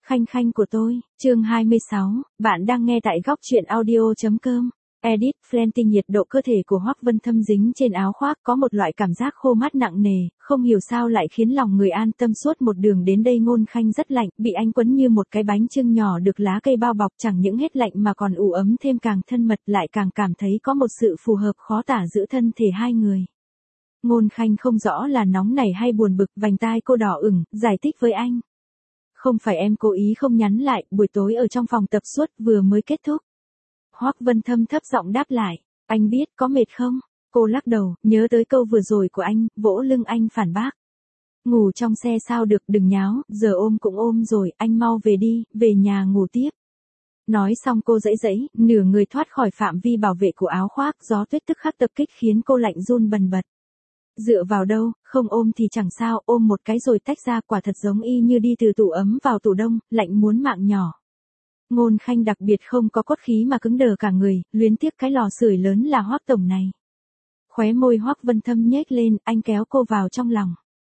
Khanh khanh của tôi, chương 26, bạn đang nghe tại góc truyện audio.com. Edit, Flenting nhiệt độ cơ thể của Hoắc Vân Thâm dính trên áo khoác có một loại cảm giác khô mát nặng nề, không hiểu sao lại khiến lòng người an tâm suốt một đường đến đây. Ngôn Khanh rất lạnh, bị anh quấn như một cái bánh chưng nhỏ được lá cây bao bọc, chẳng những hết lạnh mà còn ủ ấm thêm, càng thân mật, lại càng cảm thấy có một sự phù hợp khó tả giữa thân thể hai người. Ngôn Khanh không rõ là nóng nảy hay buồn bực, vành tai cô đỏ ửng, giải thích với anh. Không phải em cố ý không nhắn lại, buổi tối ở trong phòng tập suốt vừa mới kết thúc. Hoắc Vân Thâm thấp giọng đáp lại, anh biết có mệt không? Cô lắc đầu, nhớ tới câu vừa rồi của anh, vỗ lưng anh phản bác. Ngủ trong xe sao được, đừng nháo, giờ ôm cũng ôm rồi, anh mau về đi, về nhà ngủ tiếp. Nói xong cô giãy giãy, nửa người thoát khỏi phạm vi bảo vệ của áo khoác, gió tuyết tức khắc tập kích khiến cô lạnh run bần bật. Dựa vào đâu, không ôm thì chẳng sao, ôm một cái rồi tách ra, quả thật giống y như đi từ tủ ấm vào tủ đông, lạnh muốn mạng nhỏ. Ngôn Khanh đặc biệt không có cốt khí mà cứng đờ cả người, luyến tiếc cái lò sưởi lớn là Hoắc tổng này. Khóe môi Hoắc Vân Thâm nhếch lên, anh kéo cô vào trong lòng.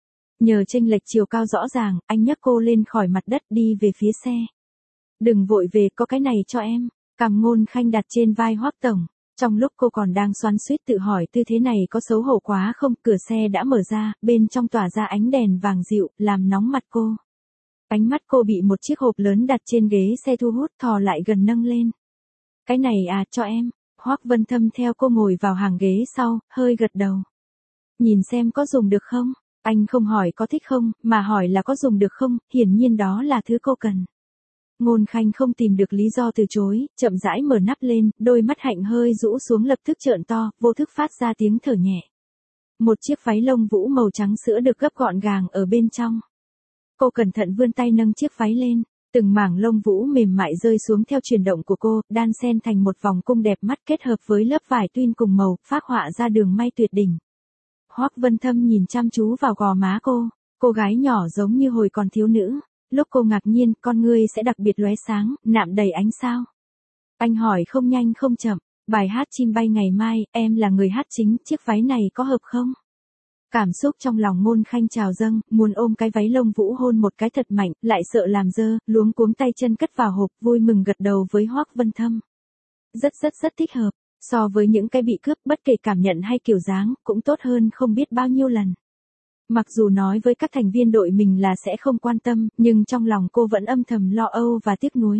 Nhờ chênh lệch chiều cao rõ ràng, anh nhấc cô lên khỏi mặt đất đi về phía xe. Đừng vội về, có cái này cho em. Cằm Ngôn Khanh đặt trên vai Hoắc tổng. Trong lúc cô còn đang xoắn xuýt tự hỏi tư thế này có xấu hổ quá không, cửa xe đã mở ra, bên trong tỏa ra ánh đèn vàng dịu, làm nóng mặt cô. Ánh mắt cô bị một chiếc hộp lớn đặt trên ghế xe thu hút, thò lại gần nâng lên. Cái này à, cho em. Hoắc Vân Thâm theo cô ngồi vào hàng ghế sau, hơi gật đầu. Nhìn xem có dùng được không? Anh không hỏi có thích không, mà hỏi là có dùng được không, hiển nhiên đó là thứ cô cần. Ngôn Khanh không tìm được lý do từ chối, chậm rãi mở nắp lên, đôi mắt hạnh hơi rũ xuống lập tức trợn to, vô thức phát ra tiếng thở nhẹ. Một chiếc váy lông vũ màu trắng sữa được gấp gọn gàng ở bên trong. Cô cẩn thận vươn tay nâng chiếc váy lên, từng mảng lông vũ mềm mại rơi xuống theo chuyển động của cô, đan xen thành một vòng cung đẹp mắt kết hợp với lớp vải twin cùng màu, phác họa ra đường may tuyệt đỉnh. Hoắc Vân Thâm nhìn chăm chú vào gò má cô gái nhỏ giống như hồi còn thiếu nữ. Lúc cô ngạc nhiên, con ngươi sẽ đặc biệt lóe sáng, nạm đầy ánh sao. Anh hỏi không nhanh không chậm, bài hát Chim bay ngày mai, em là người hát chính, chiếc váy này có hợp không? Cảm xúc trong lòng Ngôn Khanh trào dâng, muốn ôm cái váy lông vũ hôn một cái thật mạnh, lại sợ làm dơ, luống cuống tay chân cất vào hộp, vui mừng gật đầu với Hoắc Vân Thâm. Rất thích hợp, so với những cái bị cướp, bất kể cảm nhận hay kiểu dáng, cũng tốt hơn không biết bao nhiêu lần. Mặc dù nói với các thành viên đội mình là sẽ không quan tâm, nhưng trong lòng cô vẫn âm thầm lo âu và tiếc nuối.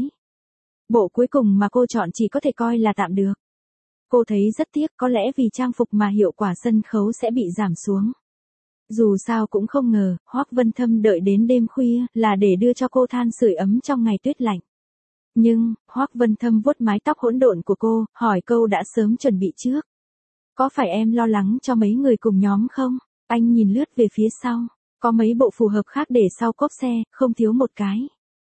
Bộ cuối cùng mà cô chọn chỉ có thể coi là tạm được. Cô thấy rất tiếc, có lẽ vì trang phục mà hiệu quả sân khấu sẽ bị giảm xuống. Dù sao cũng không ngờ, Hoắc Vân Thâm đợi đến đêm khuya là để đưa cho cô than sưởi ấm trong ngày tuyết lạnh. Nhưng, Hoắc Vân Thâm vuốt mái tóc hỗn độn của cô, hỏi câu đã sớm chuẩn bị trước. Có phải em lo lắng cho mấy người cùng nhóm không? Anh nhìn lướt về phía sau, có mấy bộ phù hợp khác để sau cốp xe, không thiếu một cái.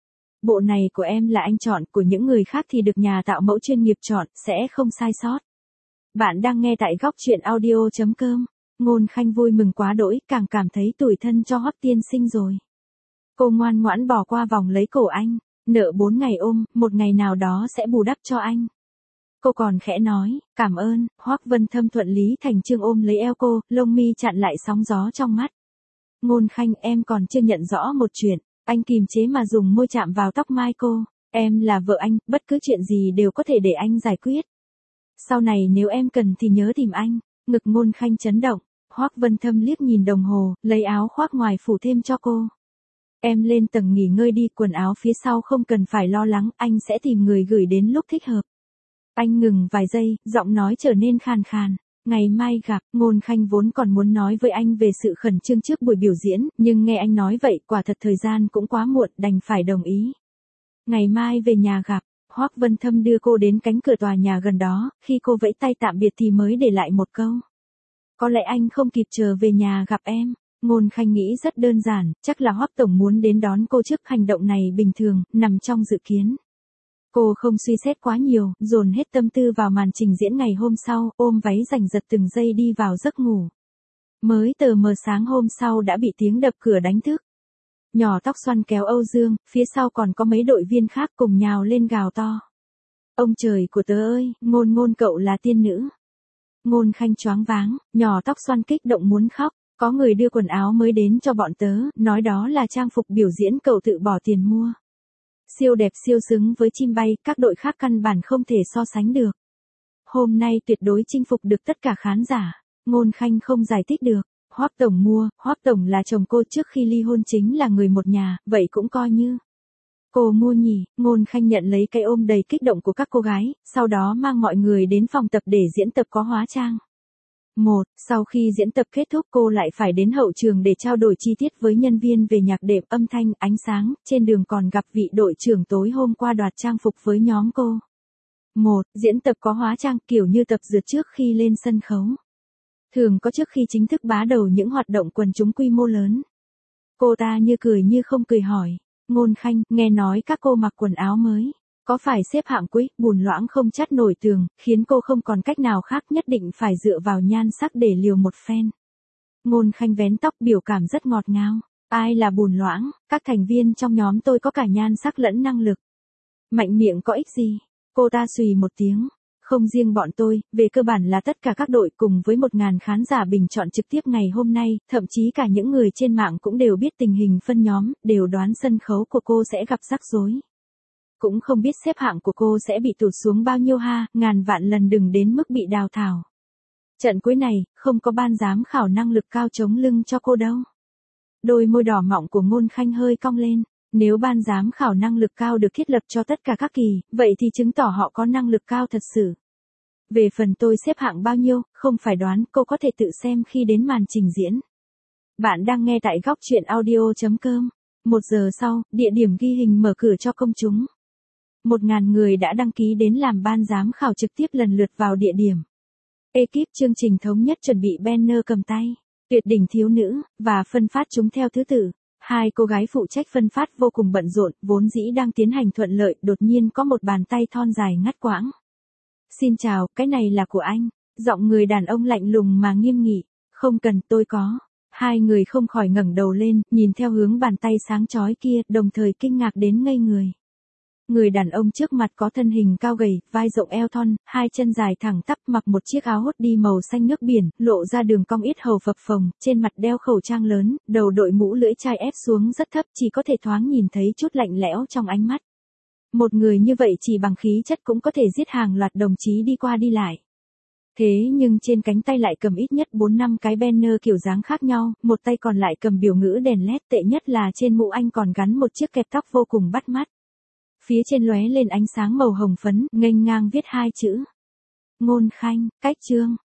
Bộ này của em là anh chọn, của những người khác thì được nhà tạo mẫu chuyên nghiệp chọn, sẽ không sai sót. Bạn đang nghe tại góc truyện audio.com. Ngôn Khanh vui mừng quá đỗi, càng cảm thấy tủi thân cho Hoắc tiên sinh rồi. Cô ngoan ngoãn bò qua vòng lấy cổ anh, nợ 4 ngày ôm, một ngày nào đó sẽ bù đắp cho anh. Cô còn khẽ nói, cảm ơn. Hoắc Vân Thâm thuận lý thành chương ôm lấy eo cô, lông mi chặn lại sóng gió trong mắt. Ngôn Khanh, em còn chưa nhận rõ một chuyện. Anh kìm chế mà dùng môi chạm vào tóc mai cô. Em là vợ anh, bất cứ chuyện gì đều có thể để anh giải quyết. Sau này nếu em cần thì nhớ tìm anh. Ngực Ngôn Khanh chấn động. Hoắc Vân Thâm liếc nhìn đồng hồ, lấy áo khoác ngoài phủ thêm cho cô. Em lên tầng nghỉ ngơi đi, quần áo phía sau không cần phải lo lắng, anh sẽ tìm người gửi đến lúc thích hợp. Anh ngừng vài giây, giọng nói trở nên khàn khàn. Ngày mai gặp. Ngôn Khanh vốn còn muốn nói với anh về sự khẩn trương trước buổi biểu diễn, nhưng nghe anh nói vậy, quả thật thời gian cũng quá muộn, đành phải đồng ý. Ngày mai về nhà gặp. Hoắc Vân Thâm đưa cô đến cánh cửa tòa nhà gần đó, khi cô vẫy tay tạm biệt thì mới để lại một câu. Có lẽ anh không kịp chờ về nhà gặp em. Ngôn Khanh nghĩ rất đơn giản, chắc là Hoắc tổng muốn đến đón cô trước, hành động này bình thường, nằm trong dự kiến. Cô không suy xét quá nhiều, dồn hết tâm tư vào màn trình diễn ngày hôm sau, ôm váy giành giật từng giây đi vào giấc ngủ. Mới tờ mờ sáng hôm sau đã bị tiếng đập cửa đánh thức. Nhỏ tóc xoăn kéo Âu Dương, phía sau còn có mấy đội viên khác cùng nhào lên gào to. Ông trời của tớ ơi, Ngôn cậu là tiên nữ. Ngôn Khanh choáng váng, nhỏ tóc xoăn kích động muốn khóc. Có người đưa quần áo mới đến cho bọn tớ, nói đó là trang phục biểu diễn cậu tự bỏ tiền mua. Siêu đẹp siêu xứng với chim bay, các đội khác căn bản không thể so sánh được. Hôm nay tuyệt đối chinh phục được tất cả khán giả. Ngôn Khanh không giải thích được. Hoắc tổng mua, Hoắc tổng là chồng cô trước khi ly hôn chính là người một nhà, vậy cũng coi như. Cô mua nhỉ, Ngôn Khanh nhận lấy cái ôm đầy kích động của các cô gái, sau đó mang mọi người đến phòng tập để diễn tập có hóa trang. Sau khi diễn tập kết thúc cô lại phải đến hậu trường để trao đổi chi tiết với nhân viên về nhạc đệm, âm thanh, ánh sáng, trên đường còn gặp vị đội trưởng tối hôm qua đoạt trang phục với nhóm cô. Diễn tập có hóa trang kiểu như tập dượt trước khi lên sân khấu. Thường có trước khi chính thức bá đầu những hoạt động quần chúng quy mô lớn. Cô ta như cười như không cười hỏi, Ngôn Khanh, nghe nói các cô mặc quần áo mới, có phải xếp hạng quý, bùn loãng không chắt nổi tường, khiến cô không còn cách nào khác nhất định phải dựa vào nhan sắc để liều một phen. Ngôn Khanh vén tóc biểu cảm rất ngọt ngào, ai là bùn loãng, các thành viên trong nhóm tôi có cả nhan sắc lẫn năng lực. Mạnh miệng có ích gì? Cô ta xùy một tiếng. Không riêng bọn tôi, về cơ bản là tất cả các đội cùng với 1.000 khán giả bình chọn trực tiếp ngày hôm nay, thậm chí cả những người trên mạng cũng đều biết tình hình phân nhóm, đều đoán sân khấu của cô sẽ gặp rắc rối. Cũng không biết xếp hạng của cô sẽ bị tụt xuống bao nhiêu ha, ngàn vạn lần đừng đến mức bị đào thải. Trận cuối này, không có ban giám khảo năng lực cao chống lưng cho cô đâu. Đôi môi đỏ mọng của Ngôn Khanh hơi cong lên. Nếu ban giám khảo năng lực cao được thiết lập cho tất cả các kỳ, vậy thì chứng tỏ họ có năng lực cao thật sự. Về phần tôi xếp hạng bao nhiêu, không phải đoán, cô có thể tự xem khi đến màn trình diễn. Bạn đang nghe tại góc truyện audio.com. 1 giờ sau, địa điểm ghi hình mở cửa cho công chúng. 1.000 người đã đăng ký đến làm ban giám khảo trực tiếp lần lượt vào địa điểm. Ekip chương trình thống nhất chuẩn bị banner cầm tay, tuyệt đỉnh thiếu nữ, và phân phát chúng theo thứ tự. Hai cô gái phụ trách phân phát vô cùng bận rộn, vốn dĩ đang tiến hành thuận lợi, đột nhiên có một bàn tay thon dài ngắt quãng. Xin chào, cái này là của anh. Giọng người đàn ông lạnh lùng mà nghiêm nghị. Không cần, tôi có. Hai người không khỏi ngẩng đầu lên, nhìn theo hướng bàn tay sáng chói kia, đồng thời kinh ngạc đến ngây người. Người đàn ông trước mặt có thân hình cao gầy, vai rộng eo thon, hai chân dài thẳng tắp, mặc một chiếc áo hoodie màu xanh nước biển, lộ ra đường cong yết hầu phập phồng, trên mặt đeo khẩu trang lớn, đầu đội mũ lưỡi chai ép xuống rất thấp, chỉ có thể thoáng nhìn thấy chút lạnh lẽo trong ánh mắt. Một người như vậy chỉ bằng khí chất cũng có thể giết hàng loạt đồng chí đi qua đi lại. Thế nhưng trên cánh tay lại cầm ít nhất 4-5 cái banner kiểu dáng khác nhau, một tay còn lại cầm biểu ngữ đèn led, tệ nhất là trên mũ anh còn gắn một chiếc kẹp tóc vô cùng bắt mắt. Phía trên lóe lên ánh sáng màu hồng phấn, nghênh ngang viết hai chữ. Ngôn Khanh, cách chương.